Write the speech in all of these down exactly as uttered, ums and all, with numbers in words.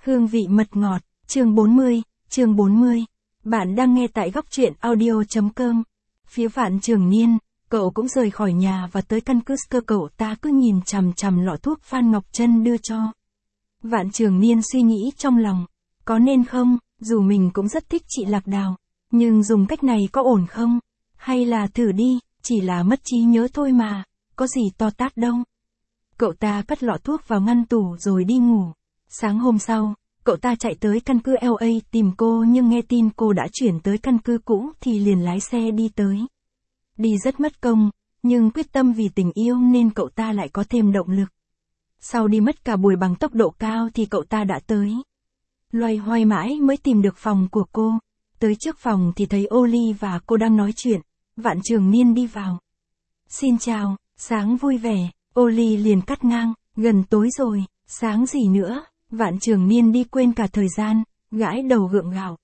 Hương vị mật ngọt, chương bốn mươi, chương bốn mươi. Bạn đang nghe tại góc truyện audio.com. Phía Vạn Trường Niên, cậu cũng rời khỏi nhà và tới căn cứ cơ cậu ta cứ nhìn chằm chằm lọ thuốc Phan Ngọc Trân đưa cho. Vạn Trường Niên suy nghĩ trong lòng, có nên không, dù mình cũng rất thích chị Lạc Đào, nhưng dùng cách này có ổn không? Hay là thử đi, chỉ là mất trí nhớ thôi mà, có gì to tát đâu. Cậu ta cất lọ thuốc vào ngăn tủ rồi đi ngủ. Sáng hôm sau, cậu ta chạy tới căn cứ lờ a tìm cô nhưng nghe tin cô đã chuyển tới căn cứ cũ thì liền lái xe đi tới. Đi rất mất công, nhưng quyết tâm vì tình yêu nên cậu ta lại có thêm động lực. Sau đi mất cả buổi bằng tốc độ cao thì cậu ta đã tới. Loay hoay mãi mới tìm được phòng của cô. Tới trước phòng thì thấy Oli và cô đang nói chuyện. Vạn Trường Niên đi vào. Xin chào, sáng vui vẻ. Oli liền cắt ngang, gần tối rồi, sáng gì nữa. Vạn Trường Niên đi quên cả thời gian, gãi đầu gượng gạo.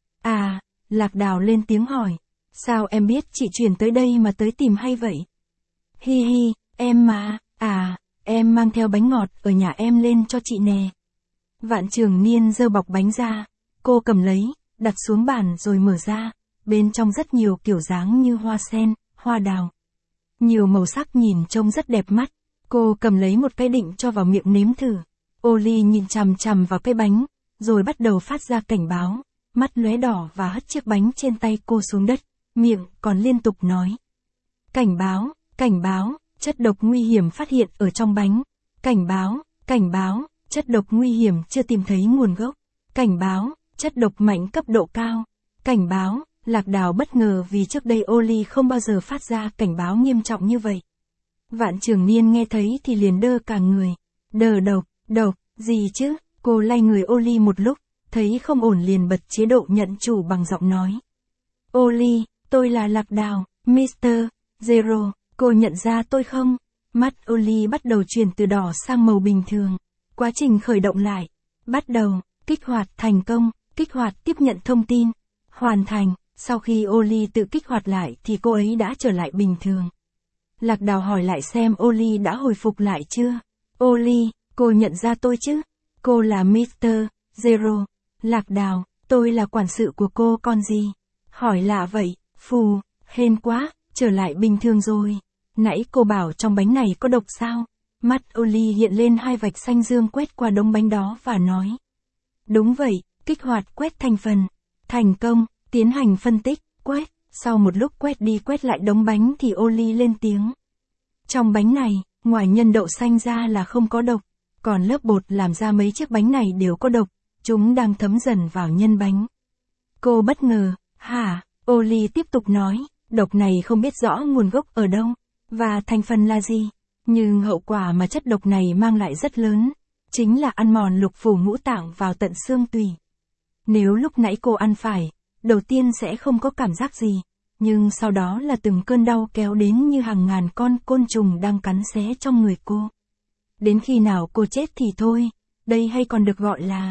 À, Lạc Đào lên tiếng hỏi. Sao em biết chị chuyển tới đây mà tới tìm hay vậy? Hi hi, em mà, à, em mang theo bánh ngọt ở nhà em lên cho chị nè. Vạn Trường Niên giơ bọc bánh ra, cô cầm lấy, đặt xuống bàn rồi mở ra, bên trong rất nhiều kiểu dáng như hoa sen, hoa đào. Nhiều màu sắc nhìn trông rất đẹp mắt, cô cầm lấy một cái định cho vào miệng nếm thử. Oli nhìn chằm chằm vào cái bánh, rồi bắt đầu phát ra cảnh báo, mắt lóe đỏ và hất chiếc bánh trên tay cô xuống đất, miệng còn liên tục nói. Cảnh báo, cảnh báo, chất độc nguy hiểm phát hiện ở trong bánh. Cảnh báo, cảnh báo, chất độc nguy hiểm chưa tìm thấy nguồn gốc. Cảnh báo, chất độc mạnh cấp độ cao. Cảnh báo, Lạc Đào bất ngờ vì trước đây Oli không bao giờ phát ra cảnh báo nghiêm trọng như vậy. Vạn Trường Niên nghe thấy thì liền đơ cả người. Đờ độc, độc, gì chứ? Cô lay người Oli một lúc, thấy không ổn liền bật chế độ nhận chủ bằng giọng nói. Oli, tôi là Lạc Đào, mít tơ Zero, cô nhận ra tôi không? Mắt Oli bắt đầu chuyển từ đỏ sang màu bình thường. Quá trình khởi động lại. Bắt đầu, kích hoạt thành công, kích hoạt tiếp nhận thông tin. Hoàn thành, sau khi Oli tự kích hoạt lại thì cô ấy đã trở lại bình thường. Lạc Đào hỏi lại xem Oli đã hồi phục lại chưa? Oli, cô nhận ra tôi chứ? Cô là mít tơ Zero. Lạc Đào, tôi là quản sự của cô còn gì? Hỏi lạ vậy, phù, hên quá, trở lại bình thường rồi. Nãy cô bảo trong bánh này có độc sao? Mắt Oli hiện lên hai vạch xanh dương quét qua đống bánh đó và nói. Đúng vậy, kích hoạt quét thành phần. Thành công, tiến hành phân tích, quét. Sau một lúc quét đi quét lại đống bánh thì Oli lên tiếng. Trong bánh này, ngoài nhân đậu xanh ra là không có độc. Còn lớp bột làm ra mấy chiếc bánh này đều có độc. Chúng đang thấm dần vào nhân bánh. Cô bất ngờ, hả? Oli tiếp tục nói, độc này không biết rõ nguồn gốc ở đâu, và thành phần là gì. Nhưng hậu quả mà chất độc này mang lại rất lớn, chính là ăn mòn lục phủ ngũ tạng vào tận xương tủy. Nếu lúc nãy cô ăn phải, đầu tiên sẽ không có cảm giác gì, nhưng sau đó là từng cơn đau kéo đến như hàng ngàn con côn trùng đang cắn xé trong người cô. Đến khi nào cô chết thì thôi, đây hay còn được gọi là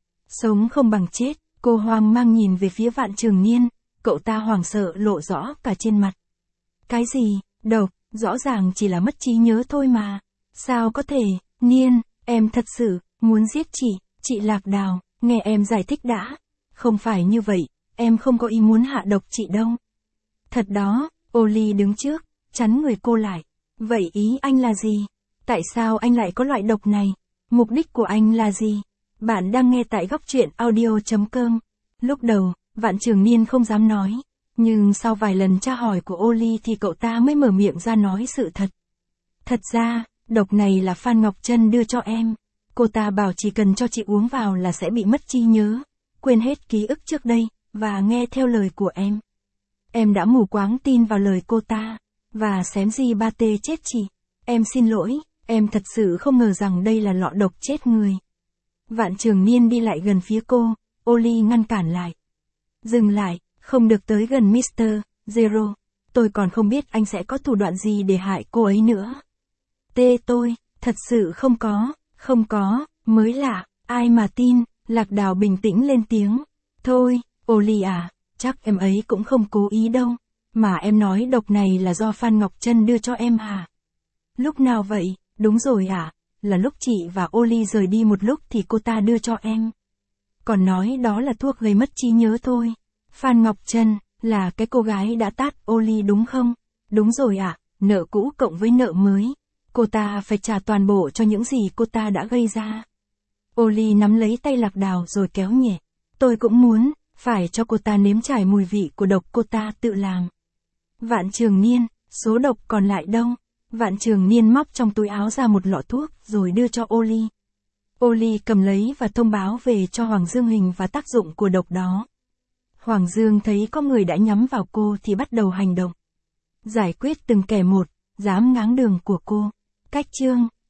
sống không bằng chết. Cô hoang mang nhìn về phía Vạn Trường Niên, cậu ta hoảng sợ lộ rõ cả trên mặt. Cái gì, độc, rõ ràng chỉ là mất trí nhớ thôi mà. Sao có thể, Niên, em thật sự, muốn giết chị, chị Lạc Đào, nghe em giải thích đã. Không phải như vậy, em không có ý muốn hạ độc chị đâu. Thật đó, Oli đứng trước, chắn người cô lại. Vậy ý anh là gì? Tại sao anh lại có loại độc này? Mục đích của anh là gì? Bạn đang nghe tại góc truyện audio.com. Lúc đầu, Vạn Trường Niên không dám nói, nhưng sau vài lần tra hỏi của Oli thì cậu ta mới mở miệng ra nói sự thật. Thật ra, độc này là Phan Ngọc Trân đưa cho em. Cô ta bảo chỉ cần cho chị uống vào là sẽ bị mất trí nhớ, quên hết ký ức trước đây, và nghe theo lời của em. Em đã mù quáng tin vào lời cô ta, và xém gì ba tê chết chị. Em xin lỗi, em thật sự không ngờ rằng đây là lọ độc chết người. Vạn Trường Niên đi lại gần phía cô, Oli ngăn cản lại. Dừng lại, không được tới gần mít tơ Zero. Tôi còn không biết anh sẽ có thủ đoạn gì để hại cô ấy nữa. Tê tôi, thật sự không có, không có, mới lạ, ai mà tin. Lạc Đào bình tĩnh lên tiếng. Thôi, Oli à, chắc em ấy cũng không cố ý đâu. Mà em nói độc này là do Phan Ngọc Trân đưa cho em hả? Lúc nào vậy? Đúng rồi ạ. À? là lúc chị và Oli rời đi một lúc thì cô ta đưa cho em. Còn nói đó là thuốc gây mất trí nhớ thôi. Phan Ngọc Trân, là cái cô gái đã tát Oli đúng không? Đúng rồi ạ, à, nợ cũ cộng với nợ mới. Cô ta phải trả toàn bộ cho những gì cô ta đã gây ra. Oli nắm lấy tay Lạc Đào rồi kéo nhẹ. Tôi cũng muốn, phải cho cô ta nếm trải mùi vị của độc cô ta tự làm. Vạn Trường Niên, số độc còn lại đâu? Vạn Trường Niên móc trong túi áo ra một lọ thuốc rồi đưa cho Oli. Oli cầm lấy và thông báo về cho Hoàng Dương hình và tác dụng của độc đó. Hoàng Dương thấy có người đã nhắm vào cô thì bắt đầu hành động. Giải quyết từng kẻ một, dám ngáng đường của cô. Cách chương